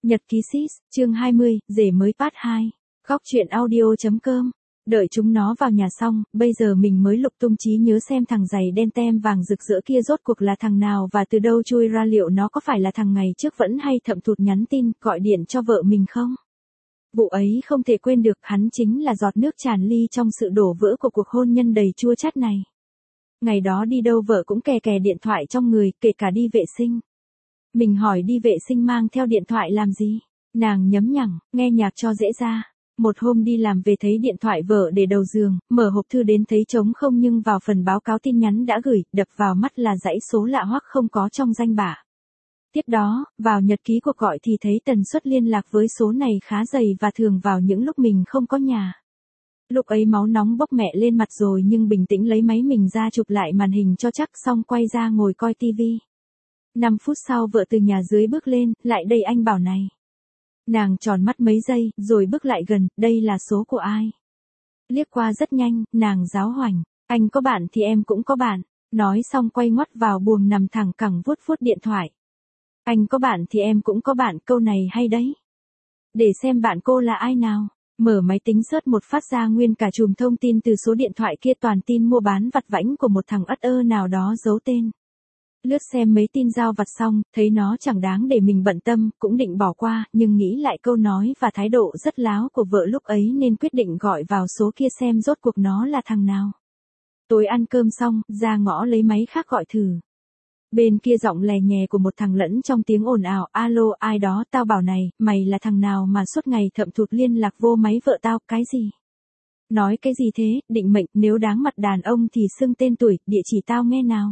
Nhật ký sis, chương 20, rể mới part 2. Góc truyện audio.com. Đợi chúng nó vào nhà xong, bây giờ mình mới lục tung trí nhớ xem thằng giày đen tem vàng rực rỡ kia rốt cuộc là thằng nào và từ đâu chui ra, liệu nó có phải là thằng ngày trước vẫn hay thậm thụt nhắn tin, gọi điện cho vợ mình không? Vụ ấy không thể quên được, hắn chính là giọt nước tràn ly trong sự đổ vỡ của cuộc hôn nhân đầy chua chát này. Ngày đó đi đâu vợ cũng kè kè điện thoại trong người, kể cả đi vệ sinh. Mình hỏi đi vệ sinh mang theo điện thoại làm gì? Nàng nhấm nhẳng, nghe nhạc cho dễ ra. Một hôm đi làm về thấy điện thoại vợ để đầu giường, mở hộp thư đến thấy trống không, nhưng vào phần báo cáo tin nhắn đã gửi, đập vào mắt là dãy số lạ hoắc không có trong danh bạ. Tiếp đó, vào nhật ký cuộc gọi thì thấy tần suất liên lạc với số này khá dày và thường vào những lúc mình không có nhà. Lúc ấy máu nóng bốc mẹ lên mặt rồi nhưng bình tĩnh lấy máy mình ra chụp lại màn hình cho chắc, xong quay ra ngồi coi tivi. 5 phút sau vợ từ nhà dưới bước lên, lại đây anh bảo này. Nàng tròn mắt mấy giây, rồi bước lại gần, đây là số của ai? Liếc qua rất nhanh, nàng giáo hoành, anh có bạn thì em cũng có bạn. Nói xong quay ngoắt vào buồng nằm thẳng cẳng vuốt vuốt điện thoại. Anh có bạn thì em cũng có bạn, câu này hay đấy. Để xem bạn cô là ai nào. Mở máy tính search một phát ra nguyên cả chùm thông tin từ số điện thoại kia, toàn tin mua bán vặt vãnh của một thằng ất ơ nào đó giấu tên. Lướt xem mấy tin giao vặt xong, thấy nó chẳng đáng để mình bận tâm, cũng định bỏ qua, nhưng nghĩ lại câu nói và thái độ rất láo của vợ lúc ấy nên quyết định gọi vào số kia xem rốt cuộc nó là thằng nào. Tối ăn cơm xong, ra ngõ lấy máy khác gọi thử. Bên kia giọng lè nhè của một thằng lẫn trong tiếng ồn ào, alo ai đó, tao bảo này, mày là thằng nào mà suốt ngày thậm thụt liên lạc vô máy vợ tao, cái gì? Nói cái gì thế, định mệnh, nếu đáng mặt đàn ông thì xưng tên tuổi, địa chỉ tao nghe nào.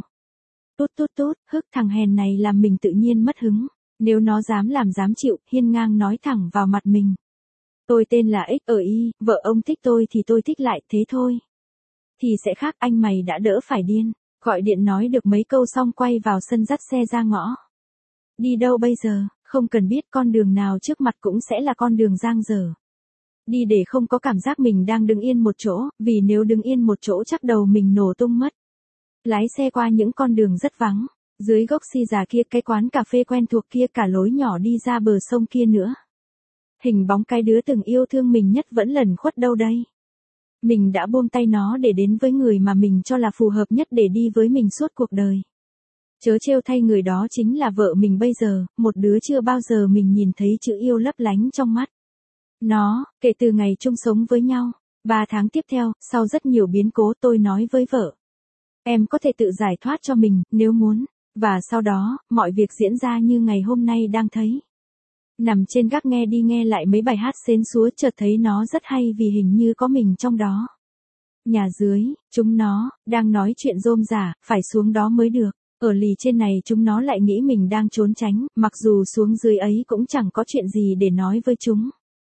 Tút, hức, thằng hèn này làm mình tự nhiên mất hứng. Nếu nó dám làm dám chịu, hiên ngang nói thẳng vào mặt mình. Tôi tên là XI, vợ ông thích tôi thì tôi thích lại, thế thôi. Thì sẽ khác, anh mày đã đỡ phải điên. Gọi điện nói được mấy câu xong quay vào sân dắt xe ra ngõ. Đi đâu bây giờ, không cần biết, con đường nào trước mặt cũng sẽ là con đường giang dở. Đi để không có cảm giác mình đang đứng yên một chỗ, vì nếu đứng yên một chỗ chắc đầu mình nổ tung mất. Lái xe qua những con đường rất vắng, dưới gốc si già kia, cái quán cà phê quen thuộc kia, cả lối nhỏ đi ra bờ sông kia nữa. Hình bóng cái đứa từng yêu thương mình nhất vẫn lẩn khuất đâu đây. Mình đã buông tay nó để đến với người mà mình cho là phù hợp nhất để đi với mình suốt cuộc đời. Chớ trêu thay, người đó chính là vợ mình bây giờ, một đứa chưa bao giờ mình nhìn thấy chữ yêu lấp lánh trong mắt nó, kể từ ngày chung sống với nhau. 3 tháng tiếp theo, sau rất nhiều biến cố, tôi nói với vợ. Em có thể tự giải thoát cho mình, nếu muốn. Và sau đó, mọi việc diễn ra như ngày hôm nay đang thấy. Nằm trên gác nghe đi nghe lại mấy bài hát xến xúa, chợt thấy nó rất hay vì hình như có mình trong đó. Nhà dưới, chúng nó đang nói chuyện rôm rả, phải xuống đó mới được. Ở lì trên này chúng nó lại nghĩ mình đang trốn tránh, mặc dù xuống dưới ấy cũng chẳng có chuyện gì để nói với chúng.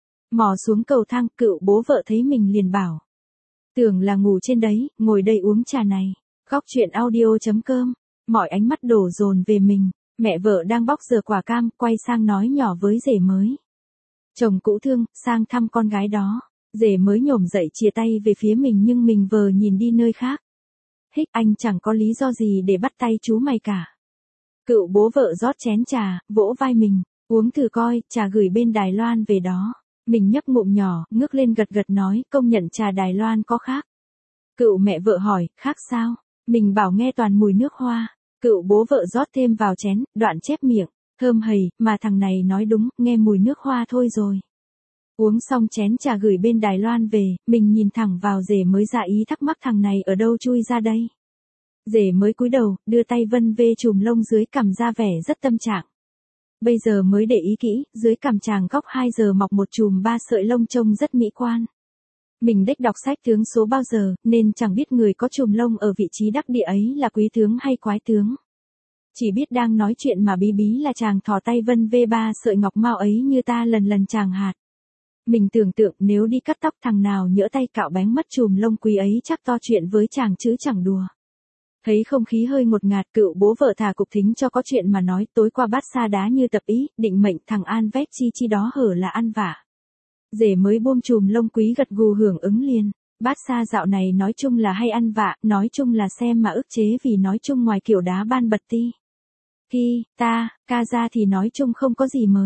Mò xuống cầu thang, cựu bố vợ thấy mình liền bảo. Tưởng là ngủ trên đấy, ngồi đây uống trà này. Góc truyện audio.com. Mọi ánh mắt đổ dồn về mình. Mẹ vợ đang bóc dừa quả cam, quay sang nói nhỏ với rể mới. Chồng cũ thương, sang thăm con gái đó. Rể mới nhổm dậy chia tay về phía mình nhưng mình vờ nhìn đi nơi khác. Hích, anh chẳng có lý do gì để bắt tay chú mày cả. Cựu bố vợ rót chén trà, vỗ vai mình. Uống thử coi, trà gửi bên Đài Loan về đó. Mình nhấp ngụm nhỏ, ngước lên gật gật nói, công nhận trà Đài Loan có khác. Cựu mẹ vợ hỏi, khác sao? Mình bảo nghe toàn mùi nước hoa. Cựu bố vợ rót thêm vào chén, đoạn chép miệng. Thơm hầy, mà thằng này nói đúng, nghe mùi nước hoa thôi rồi. Uống xong chén trà gửi bên Đài Loan về, mình nhìn thẳng vào rể mới, ra ý thắc mắc thằng này ở đâu chui ra đây. Rể mới cúi đầu, đưa tay vân vê chùm lông dưới cằm ra vẻ rất tâm trạng. Bây giờ mới để ý kỹ, dưới cằm chàng góc 2 giờ mọc một chùm 3 sợi lông trông rất mỹ quan. Mình đếch đọc sách tướng số bao giờ, nên chẳng biết người có chùm lông ở vị trí đắc địa ấy là quý tướng hay quái tướng. Chỉ biết đang nói chuyện mà bí bí là chàng thò tay vân vê 3 sợi ngọc mao ấy như ta lần chàng hạt. Mình tưởng tượng nếu đi cắt tóc thằng nào nhỡ tay cạo bén mất chùm lông quý ấy chắc to chuyện với chàng chứ chẳng đùa. Thấy không khí hơi ngột ngạt, cựu bố vợ thả cục thính cho có chuyện mà nói, tối qua bát sa đá như tập ý, định mệnh thằng An vét chi đó hở là ăn vạ. Rể mới buông chùm lông quý gật gù hưởng ứng liền. Bát sa dạo này nói chung là hay ăn vạ, nói chung là xem mà ức chế vì nói chung ngoài kiểu đá ban bật ti. Ca ra thì nói chung không có gì mới.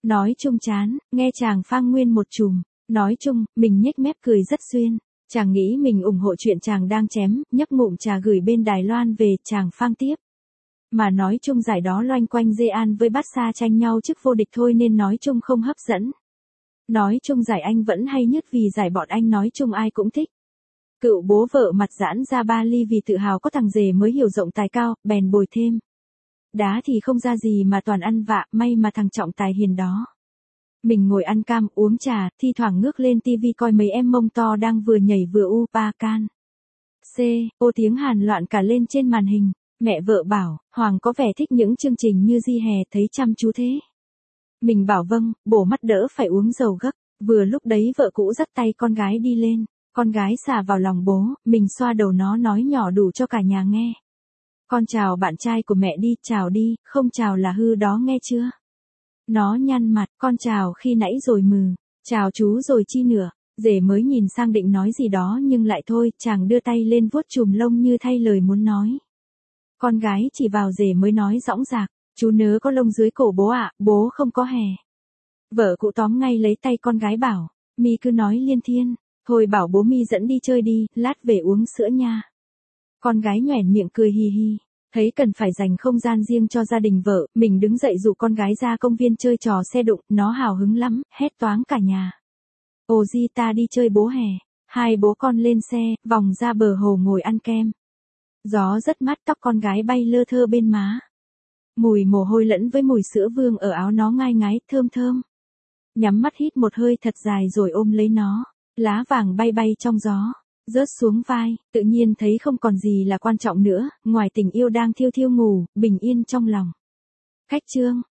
Nói chung chán, nghe chàng phang nguyên một chùm. Nói chung, mình nhếch mép cười rất xuyên. Chàng nghĩ mình ủng hộ chuyện chàng đang chém, nhấp ngụm trà gửi bên Đài Loan về, chàng phang tiếp. Mà nói chung giải đó loanh quanh Jean với Barca tranh nhau chức vô địch thôi nên nói chung không hấp dẫn. Nói chung giải anh vẫn hay nhất vì giải bọn anh nói chung ai cũng thích. Cựu bố vợ mặt giãn ra Bali vì tự hào có thằng rể mới hiểu rộng tài cao, bèn bồi thêm. Đá thì không ra gì mà toàn ăn vạ, may mà thằng trọng tài hiền đó. Mình ngồi ăn cam, uống trà, thi thoảng ngước lên tivi coi mấy em mông to đang vừa nhảy vừa u ba can. Ô tiếng Hàn loạn cả lên trên màn hình. Mẹ vợ bảo, Hoàng có vẻ thích những chương trình như Di Hè thấy chăm chú thế. Mình bảo vâng, bổ mắt đỡ phải uống dầu gấp. Vừa lúc đấy vợ cũ dắt tay con gái đi lên. Con gái xà vào lòng bố, mình xoa đầu nó nói nhỏ đủ cho cả nhà nghe. Con chào bạn trai của mẹ đi, chào đi, không chào là hư đó nghe chưa? Nó nhăn mặt, con chào khi nãy rồi mừ, chào chú rồi chi nữa. Rể mới nhìn sang định nói gì đó nhưng lại thôi, chàng đưa tay lên vuốt chùm lông như thay lời muốn nói. Con gái chỉ vào rể mới nói dõng dạc, chú nớ có lông dưới cổ bố ạ, bố không có hè. Vợ cụ tóm ngay lấy tay con gái bảo, mi cứ nói liên thiên, thôi bảo bố mi dẫn đi chơi đi, lát về uống sữa nha. Con gái nhoẻn miệng cười hi hi, thấy cần phải dành không gian riêng cho gia đình vợ, mình đứng dậy dụ con gái ra công viên chơi trò xe đụng, nó hào hứng lắm, hét toáng cả nhà. Ồ Di ta đi chơi bố hè, hai bố con lên xe, vòng ra bờ hồ ngồi ăn kem. Gió rất mát, tóc con gái bay lơ thơ bên má. Mùi mồ hôi lẫn với mùi sữa vương ở áo nó ngai ngái, thơm thơm. Nhắm mắt hít một hơi thật dài rồi ôm lấy nó, lá vàng bay bay trong gió, rớt xuống vai, tự nhiên thấy không còn gì là quan trọng nữa, ngoài tình yêu đang thiêu thiêu ngủ, bình yên trong lòng. Khách trương.